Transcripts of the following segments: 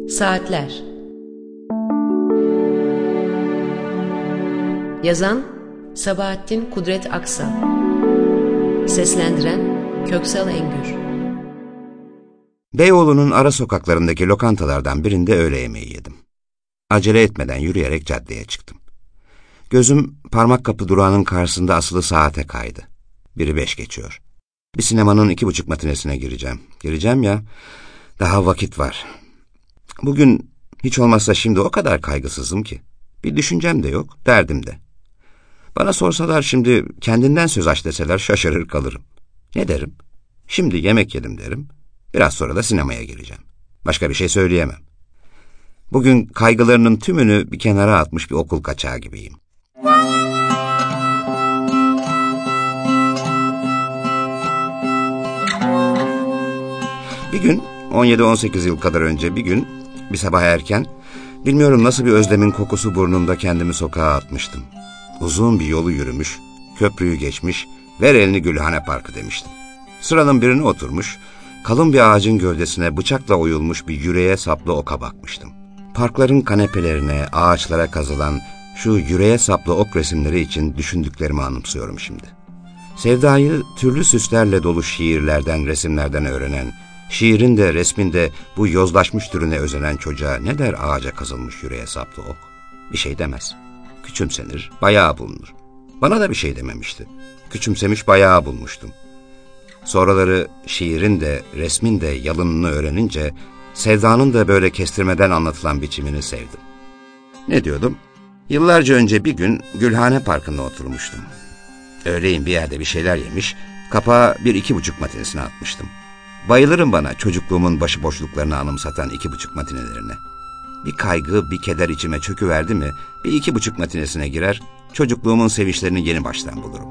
Saatler. Yazan Sabahattin Kudret Aksal. Seslendiren Köksal Engür. Beyoğlu'nun ara sokaklarındaki lokantalardan birinde öğle yemeği yedim. Acele etmeden yürüyerek caddeye çıktım. Gözüm parmak kapı durağının karşısında asılı saate kaydı. 1'i 5 geçiyor. Bir sinemanın 2.30 matinesine gireceğim. Gireceğim ya, daha vakit var. Bugün hiç olmazsa şimdi o kadar kaygısızım ki. Bir düşüncem de yok, derdim de. Bana sorsalar şimdi kendinden söz aç deseler şaşırır kalırım. Ne derim? Şimdi yemek yedim derim. Biraz sonra da sinemaya gireceğim. Başka bir şey söyleyemem. Bugün kaygılarının tümünü bir kenara atmış bir okul kaçağı gibiyim. Bir gün, 17-18 yıl kadar önce bir sabah erken, bilmiyorum nasıl bir özlemin kokusu burnumda kendimi sokağa atmıştım. Uzun bir yolu yürümüş, köprüyü geçmiş, ver elini Gülhane Parkı demiştim. Sıranın birine oturmuş, kalın bir ağacın gövdesine bıçakla oyulmuş bir yüreğe saplı oka bakmıştım. Parkların kanepelerine, ağaçlara kazılan şu yüreğe saplı ok resimleri için düşündüklerimi anımsıyorum şimdi. Sevdayı türlü süslerle dolu şiirlerden, resimlerden öğrenen, şiirin de resmin de bu yozlaşmış türüne özenen çocuğa ne der ağaca kazılmış yüreğe saplı ok? Bir şey demez. Küçümsenir, bayağı bulunur. Bana da bir şey dememişti. Küçümsemiş, bayağı bulmuştum. Sonraları şiirin de resmin de yalınını öğrenince sevdanın da böyle kestirmeden anlatılan biçimini sevdim. Ne diyordum? Yıllarca önce bir gün Gülhane Parkı'nda oturmuştum. Öğleyin bir yerde bir şeyler yemiş, kapağı 1-2.30 matinesine atmıştım. Bayılırım bana çocukluğumun başıboşluklarını anımsatan 2.30 matinelerine. Bir kaygı, bir keder içime çöküverdi mi, bir 2.30 matinesine girer, çocukluğumun sevinçlerini yeni baştan bulurum.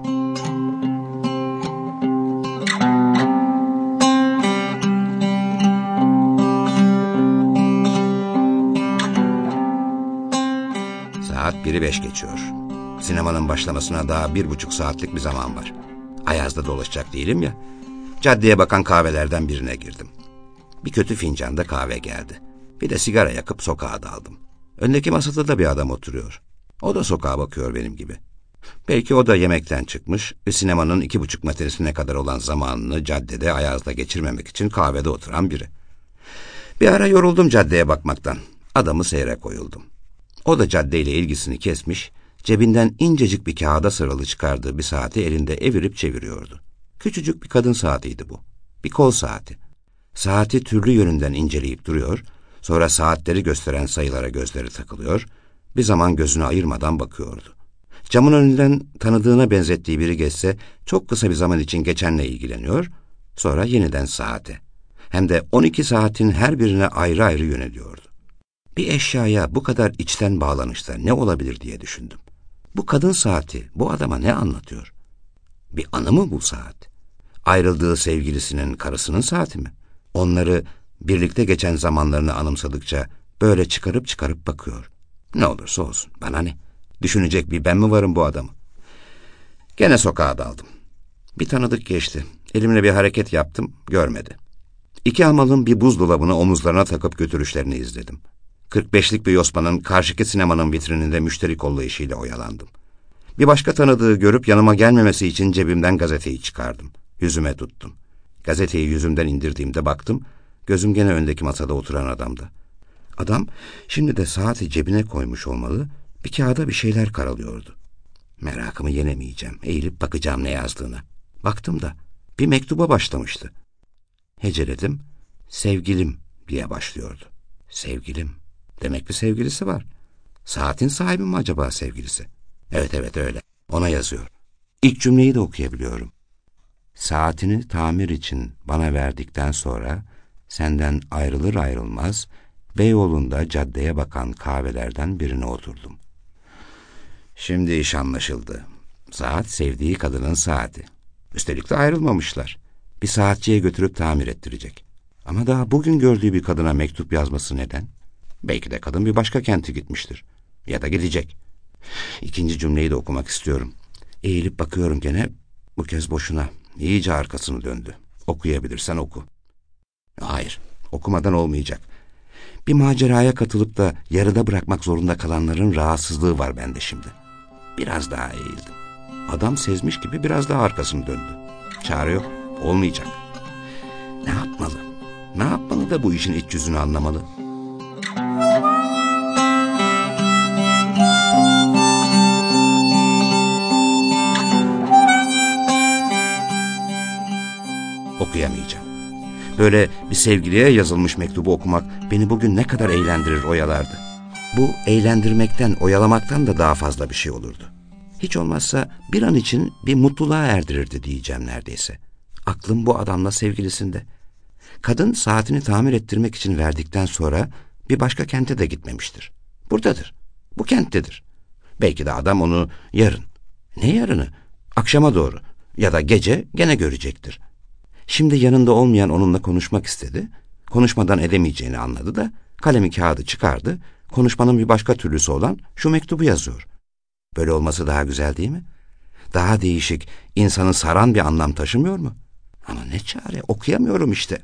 Saat 1'i 5 geçiyor. Sinemanın başlamasına daha 1.5 saatlik bir zaman var. Ayaz'da dolaşacak değilim ya. Caddeye bakan kahvelerden birine girdim. Bir kötü fincanda kahve geldi. Bir de sigara yakıp sokağa daldım. Öndeki masada da bir adam oturuyor. O da sokağa bakıyor benim gibi. Belki o da yemekten çıkmış ve sinemanın 2.30 matinesine kadar olan zamanını caddede Ayaz'da geçirmemek için kahvede oturan biri. Bir ara yoruldum caddeye bakmaktan. Adamı seyre koyuldum. O da caddeyle ilgisini kesmiş, cebinden incecik bir kağıda sarılı çıkardığı bir saati elinde evirip çeviriyordu. Küçücük bir kadın saatiydi bu. Bir kol saati. Saati türlü yönünden inceleyip duruyor, sonra saatleri gösteren sayılara gözleri takılıyor, bir zaman gözünü ayırmadan bakıyordu. Camın önünden tanıdığına benzettiği biri geçse çok kısa bir zaman için geçenle ilgileniyor, sonra yeniden saate. Hem de 12 saatin her birine ayrı ayrı yöneliyordu. Bir eşyaya bu kadar içten bağlanışta ne olabilir diye düşündüm. Bu kadın saati bu adama ne anlatıyor? Bir anı mı bu saat? Ayrıldığı sevgilisinin, karısının saati mi? Onları birlikte geçen zamanlarını anımsadıkça böyle çıkarıp bakıyor. Ne olursa olsun, bana ne? Düşünecek bir ben mi varım bu adamı? Gene sokağa daldım. Bir tanıdık geçti. Elimle bir hareket yaptım, görmedi. 2 hamalın bir buzdolabını omuzlarına takıp götürüşlerini izledim. 45'lik bir yosmanın karşıki sinemanın vitrininde müşteri kollayışıyla oyalandım. Bir başka tanıdığı görüp yanıma gelmemesi için cebimden gazeteyi çıkardım. Yüzüme tuttum. Gazeteyi yüzümden indirdiğimde baktım, gözüm gene öndeki masada oturan adamda. Adam şimdi de saati cebine koymuş olmalı, bir kağıda bir şeyler karalıyordu. Merakımı yenemeyeceğim, eğilip bakacağım ne yazdığına. Baktım da bir mektuba başlamıştı. Heceledim, sevgilim diye başlıyordu. Sevgilim, demek bir sevgilisi var. Saatin sahibi mi acaba sevgilisi? Evet öyle, ona yazıyor. İlk cümleyi de okuyabiliyorum. Saatini tamir için bana verdikten sonra senden ayrılır ayrılmaz Beyoğlu'nda caddeye bakan kahvelerden birine oturdum. Şimdi iş anlaşıldı. Saat sevdiği kadının saati. Üstelik de ayrılmamışlar. Bir saatçiye götürüp tamir ettirecek. Ama daha bugün gördüğü bir kadına mektup yazması neden? Belki de kadın bir başka kente gitmiştir. Ya da gidecek. İkinci cümleyi de okumak istiyorum. Eğilip bakıyorum gene, bu kez boşuna. İyice arkasını döndü. Okuyabilirsen oku. Hayır, okumadan olmayacak. Bir maceraya katılıp da yarıda bırakmak zorunda kalanların rahatsızlığı var bende şimdi. Biraz daha eğildim. Adam sezmiş gibi biraz daha arkasını döndü. Çare yok, olmayacak. Ne yapmalı? Ne yapmalı da bu işin iç yüzünü anlamalı? Okuyamayacağım. Böyle bir sevgiliye yazılmış mektubu okumak beni bugün ne kadar eğlendirir, oyalardı. Bu eğlendirmekten, oyalamaktan da daha fazla bir şey olurdu. Hiç olmazsa bir an için bir mutluluğa erdirirdi diyeceğim neredeyse. Aklım bu adamla sevgilisinde. Kadın saatini tamir ettirmek için verdikten sonra bir başka kente de gitmemiştir. Buradadır, bu kenttedir. Belki de adam onu yarın, ne yarını, akşama doğru ya da gece gene görecektir. Şimdi yanında olmayan onunla konuşmak istedi. Konuşmadan edemeyeceğini anladı da kalemi kağıdı çıkardı. Konuşmanın bir başka türlüsü olan şu mektubu yazıyor. Böyle olması daha güzel değil mi? Daha değişik, insanı saran bir anlam taşımıyor mu? Ama ne çare, okuyamıyorum işte.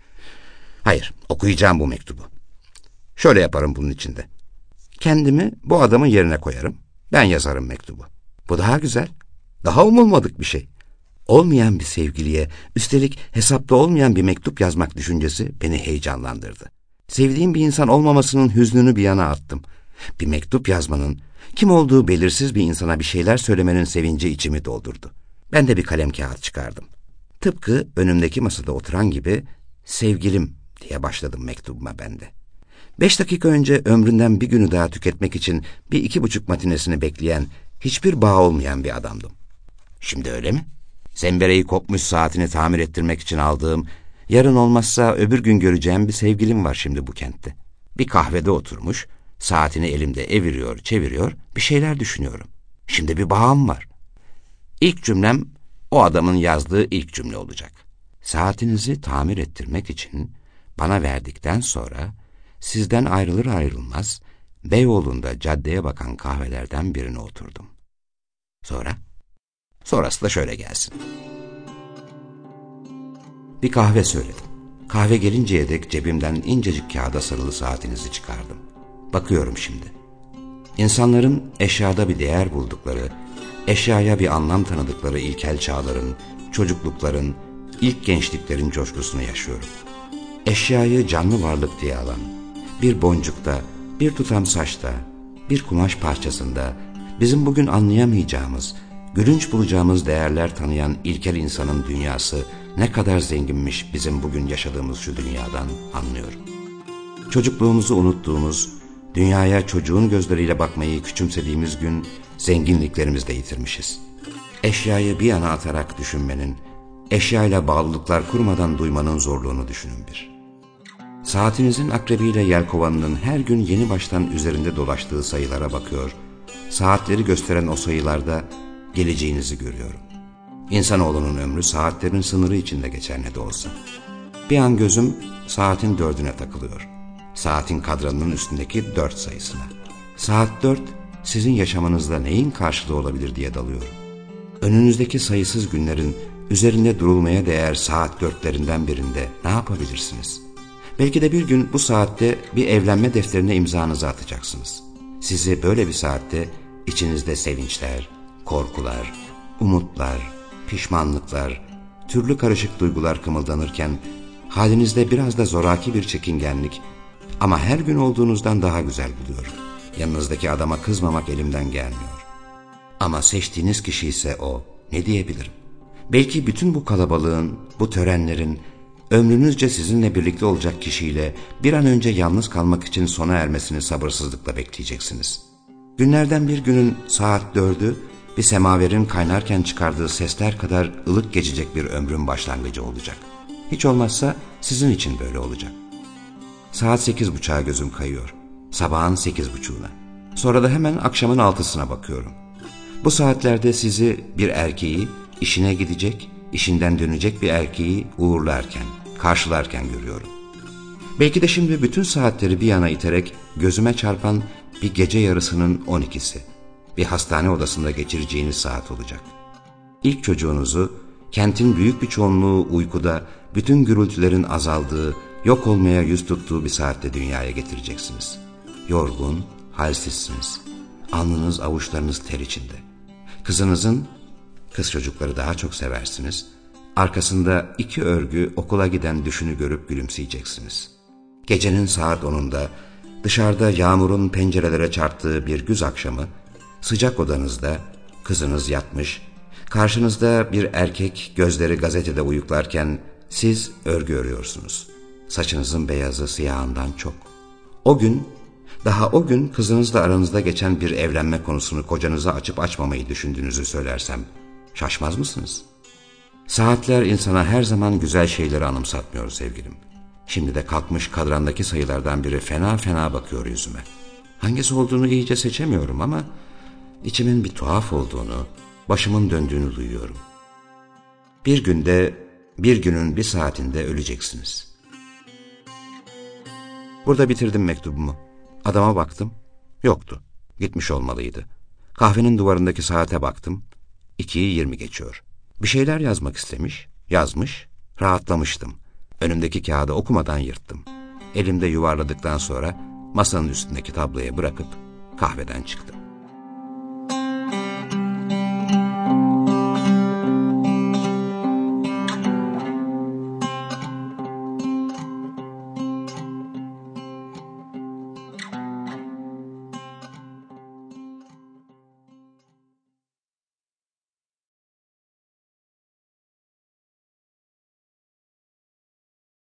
Hayır, okuyacağım bu mektubu. Şöyle yaparım bunun içinde. Kendimi bu adamın yerine koyarım. Ben yazarım mektubu. Bu daha güzel, daha umulmadık bir şey. Olmayan bir sevgiliye, üstelik hesapta olmayan bir mektup yazmak düşüncesi beni heyecanlandırdı. Sevdiğim bir insan olmamasının hüznünü bir yana attım. Bir mektup yazmanın, kim olduğu belirsiz bir insana bir şeyler söylemenin sevinci içimi doldurdu. Ben de bir kalem kağıt çıkardım. Tıpkı önümdeki masada oturan gibi sevgilim diye başladım mektubuma ben de. 5 dakika önce ömründen bir günü daha tüketmek için bir 2,5 matinesini bekleyen, hiçbir bağ olmayan bir adamdım. Şimdi öyle mi? Zembereği kopmuş saatini tamir ettirmek için aldığım, yarın olmazsa öbür gün göreceğim bir sevgilim var şimdi bu kentte. Bir kahvede oturmuş, saatini elimde eviriyor, çeviriyor, bir şeyler düşünüyorum. Şimdi bir bağım var. İlk cümlem o adamın yazdığı ilk cümle olacak. Saatinizi tamir ettirmek için bana verdikten sonra sizden ayrılır ayrılmaz Beyoğlu'nda caddeye bakan kahvelerden birine oturdum. Sonrası da şöyle gelsin. Bir kahve söyledim. Kahve gelinceye dek cebimden incecik kağıda sarılı saatinizi çıkardım. Bakıyorum şimdi. İnsanların eşyada bir değer buldukları, eşyaya bir anlam tanıdıkları ilkel çağların, çocuklukların, ilk gençliklerin coşkusunu yaşıyorum. Eşyayı canlı varlık diye alan, bir boncukta, bir tutam saçta, bir kumaş parçasında, bizim bugün anlayamayacağımız, gülünç bulacağımız değerler tanıyan ilkel insanın dünyası ne kadar zenginmiş bizim bugün yaşadığımız şu dünyadan anlıyorum. Çocukluğumuzu unuttuğumuz, dünyaya çocuğun gözleriyle bakmayı küçümsediğimiz gün zenginliklerimizi de yitirmişiz. Eşyayı bir yana atarak düşünmenin, eşyayla bağlılıklar kurmadan duymanın zorluğunu düşünün bir. Saatinizin akrebiyle yelkovanının her gün yeni baştan üzerinde dolaştığı sayılara bakıyor, saatleri gösteren o sayılarda geleceğinizi görüyorum. İnsanoğlunun ömrü saatlerin sınırı içinde geçer ne de olsa. Bir an gözüm saatin 4'üne takılıyor. Saatin kadranının üstündeki 4 sayısına. Saat 4 sizin yaşamınızda neyin karşılığı olabilir diye dalıyorum. Önünüzdeki sayısız günlerin üzerinde durulmaya değer saat 4'lerinden birinde ne yapabilirsiniz? Belki de bir gün bu saatte bir evlenme defterine imzanızı atacaksınız. Sizi böyle bir saatte içinizde sevinçler, korkular, umutlar, pişmanlıklar, türlü karışık duygular kımıldanırken halinizde biraz da zoraki bir çekingenlik ama her gün olduğunuzdan daha güzel buluyorum. Yanınızdaki adama kızmamak elimden gelmiyor. Ama seçtiğiniz kişi ise o, ne diyebilirim? Belki bütün bu kalabalığın, bu törenlerin, ömrünüzce sizinle birlikte olacak kişiyle bir an önce yalnız kalmak için sona ermesini sabırsızlıkla bekleyeceksiniz. Günlerden bir günün saat 4'ü, bir semaverin kaynarken çıkardığı sesler kadar ılık geçecek bir ömrün başlangıcı olacak. Hiç olmazsa sizin için böyle olacak. Saat 8.30'a gözüm kayıyor. Sabahın 8.30'una. Sonra da hemen akşamın 6'sına bakıyorum. Bu saatlerde sizi bir erkeği, işine gidecek, işinden dönecek bir erkeği uğurlarken, karşılarken görüyorum. Belki de şimdi bütün saatleri bir yana iterek gözüme çarpan bir gece yarısının 12'si. Bir hastane odasında geçireceğiniz saat olacak. İlk çocuğunuzu, kentin büyük bir çoğunluğu uykuda, bütün gürültülerin azaldığı, yok olmaya yüz tuttuğu bir saatte dünyaya getireceksiniz. Yorgun, halsizsiniz. Alnınız, avuçlarınız ter içinde. Kız çocukları daha çok seversiniz. Arkasında 2 örgü okula giden düşünü görüp gülümseyeceksiniz. Gecenin saat 10'unda dışarıda yağmurun pencerelere çarptığı bir güz akşamı, sıcak odanızda kızınız yatmış, karşınızda bir erkek gözleri gazetede uyuklarken siz örgü örüyorsunuz. Saçınızın beyazı siyahından çok. O gün kızınızla aranızda geçen bir evlenme konusunu kocanıza açıp açmamayı düşündüğünüzü söylersem şaşmaz mısınız? Saatler insana her zaman güzel şeyleri anımsatmıyor sevgilim. Şimdi de kalkmış kadrandaki sayılardan biri fena fena bakıyor yüzüme. Hangisi olduğunu iyice seçemiyorum ama içimin bir tuhaf olduğunu, başımın döndüğünü duyuyorum. Bir günün bir saatinde öleceksiniz. Burada bitirdim mektubumu. Adama baktım. Yoktu. Gitmiş olmalıydı. Kahvenin duvarındaki saate baktım. 2'yi 20 geçiyor. Bir şeyler yazmak istemiş. Yazmış. Rahatlamıştım. Önümdeki kağıdı okumadan yırttım. Elimde yuvarladıktan sonra masanın üstündeki tabloya bırakıp kahveden çıktım.